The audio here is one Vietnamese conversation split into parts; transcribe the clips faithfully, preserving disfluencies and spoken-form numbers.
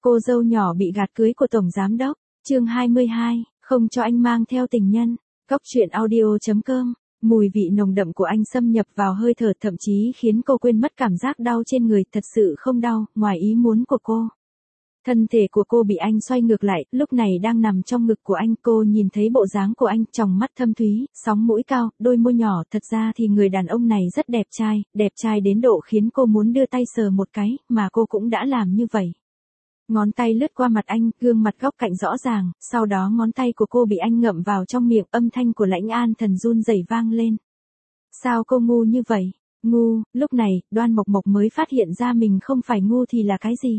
Cô dâu nhỏ bị gạt cưới của tổng giám đốc. Chương hai mươi hai, không cho anh mang theo tình nhân. Góc truyện audio chấm com. Mùi vị nồng đậm của anh xâm nhập vào hơi thở, thậm chí khiến cô quên mất cảm giác đau trên người, thật sự không đau, ngoài ý muốn của cô. Thân thể của cô bị anh xoay ngược lại, lúc này đang nằm trong ngực của anh. Cô nhìn thấy bộ dáng của anh, tròng mắt thâm thúy, sóng mũi cao, đôi môi nhỏ. Thật ra thì người đàn ông này rất đẹp trai, đẹp trai đến độ khiến cô muốn đưa tay sờ một cái, mà cô cũng đã làm như vậy. Ngón tay lướt qua mặt anh, gương mặt góc cạnh rõ ràng, sau đó ngón tay của cô bị anh ngậm vào trong miệng, âm thanh của Lãnh An Thần run rẩy vang lên. Sao cô ngu như vậy? Ngu? Lúc này, Đoan Mộc Mộc mới phát hiện ra mình không phải ngu thì là cái gì?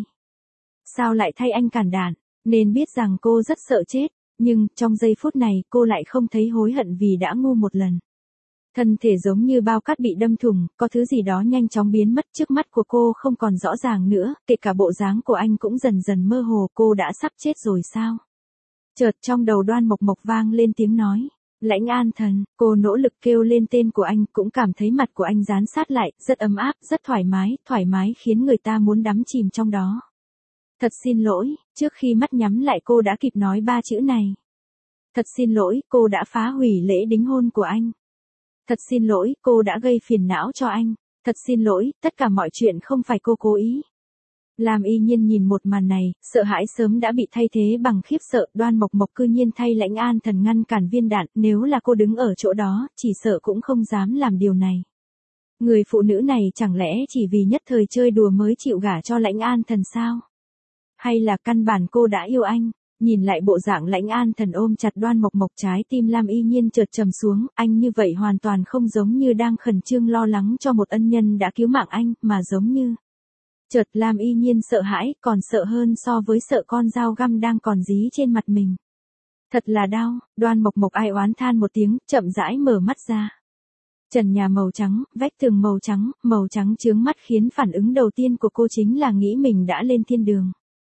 Sao lại thay anh cản đạn? Nên biết rằng cô rất sợ chết, nhưng trong giây phút này cô lại không thấy hối hận vì đã ngu một lần. Thân thể giống như bao cát bị đâm thủng, có thứ gì đó nhanh chóng biến mất, trước mắt của cô không còn rõ ràng nữa, kể cả bộ dáng của anh cũng dần dần mơ hồ. Cô đã sắp chết rồi sao? Chợt trong đầu Đoan Mộc Mộc vang lên tiếng nói. Lãnh An Thần. Cô nỗ lực kêu lên tên của anh, cũng cảm thấy mặt của anh dán sát lại, rất ấm áp, rất thoải mái, thoải mái khiến người ta muốn đắm chìm trong đó. Thật xin lỗi. Trước khi mắt nhắm lại cô đã kịp nói ba chữ này. Thật xin lỗi, cô đã phá hủy lễ đính hôn của anh. Thật xin lỗi, cô đã gây phiền não cho anh. Thật xin lỗi, tất cả mọi chuyện không phải cô cố ý. Lam Y Nhiên nhìn một màn này, sợ hãi sớm đã bị thay thế bằng khiếp sợ. Đoan Mộc Mộc cư nhiên thay Lãnh An Thần ngăn cản viên đạn, nếu là cô đứng ở chỗ đó, chỉ sợ cũng không dám làm điều này. Người phụ nữ này chẳng lẽ chỉ vì nhất thời chơi đùa mới chịu gả cho Lãnh An Thần sao? Hay là căn bản cô đã yêu anh? Nhìn lại bộ dạng Lãnh An Thần ôm chặt Đoan Mộc Mộc, trái tim Lam Y Nhiên chợt trầm xuống, anh như vậy hoàn toàn không giống như đang khẩn trương lo lắng cho một ân nhân đã cứu mạng anh, mà giống như... Chợt Lam Y Nhiên sợ hãi, còn sợ hơn so với sợ con dao găm đang còn dí trên mặt mình. Thật là đau. Đoan Mộc Mộc ai oán than một tiếng, chậm rãi mở mắt ra. Trần nhà màu trắng, vách tường màu trắng, màu trắng chướng mắt khiến phản ứng đầu tiên của cô chính là nghĩ mình đã lên thiên đường.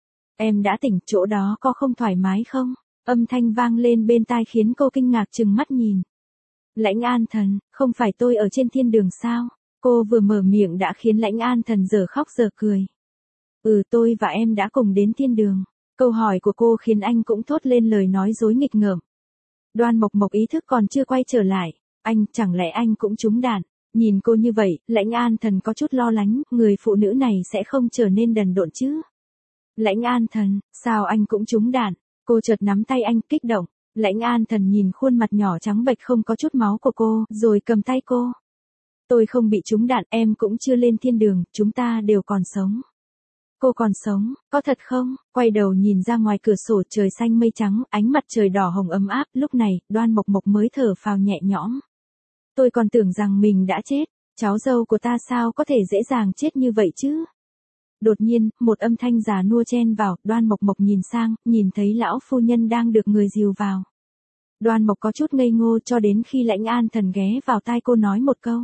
Em đã tỉnh, chỗ đó có không thoải mái không? Âm thanh vang lên bên tai khiến cô kinh ngạc trừng mắt nhìn. Lãnh An Thần, không phải tôi ở trên thiên đường sao? Cô vừa mở miệng đã khiến Lãnh An Thần giờ khóc giờ cười. Ừ, tôi và em đã cùng đến thiên đường. Câu hỏi của cô khiến anh cũng thốt lên lời nói dối nghịch ngợm. Đoan Mộc Mộc ý thức còn chưa quay trở lại. Anh, chẳng lẽ anh cũng trúng đạn? Nhìn cô như vậy, Lãnh An Thần có chút lo lắng, người phụ nữ này sẽ không trở nên đần độn chứ? Lãnh An Thần, sao anh cũng trúng đạn? Cô chợt nắm tay anh, kích động. Lãnh An Thần nhìn khuôn mặt nhỏ trắng bệch không có chút máu của cô, rồi cầm tay cô. Tôi không bị trúng đạn, em cũng chưa lên thiên đường, chúng ta đều còn sống. Cô còn sống, có thật không? Quay đầu nhìn ra ngoài cửa sổ, trời xanh mây trắng, ánh mặt trời đỏ hồng ấm áp, lúc này, Đoan Mộc Mộc mới thở phào nhẹ nhõm. Tôi còn tưởng rằng mình đã chết, cháu dâu của ta sao có thể dễ dàng chết như vậy chứ? Đột nhiên, một âm thanh già nua chen vào, Đoan Mộc Mộc nhìn sang, nhìn thấy lão phu nhân đang được người dìu vào. Đoan Mộc có chút ngây ngô cho đến khi Lãnh An Thần ghé vào tai cô nói một câu.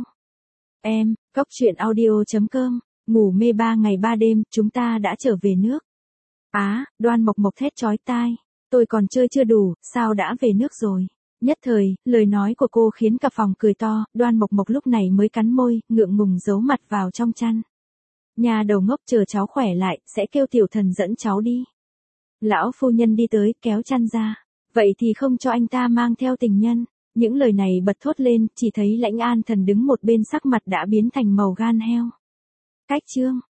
Em, góc truyện audio chấm com, ngủ mê ba ngày ba đêm, chúng ta đã trở về nước. Á, à, Đoan Mộc Mộc thét chói tai, tôi còn chơi chưa đủ, sao đã về nước rồi? Nhất thời, lời nói của cô khiến cả phòng cười to, Đoan Mộc Mộc lúc này mới cắn môi, ngượng ngùng giấu mặt vào trong chăn. Nhà đầu ngốc, chờ cháu khỏe lại, sẽ kêu tiểu thần dẫn cháu đi. Lão phu nhân đi tới, kéo chăn ra. Vậy thì không cho anh ta mang theo tình nhân. Những lời này bật thốt lên, chỉ thấy Lãnh An Thần đứng một bên, sắc mặt đã biến thành màu gan heo. Cách chương.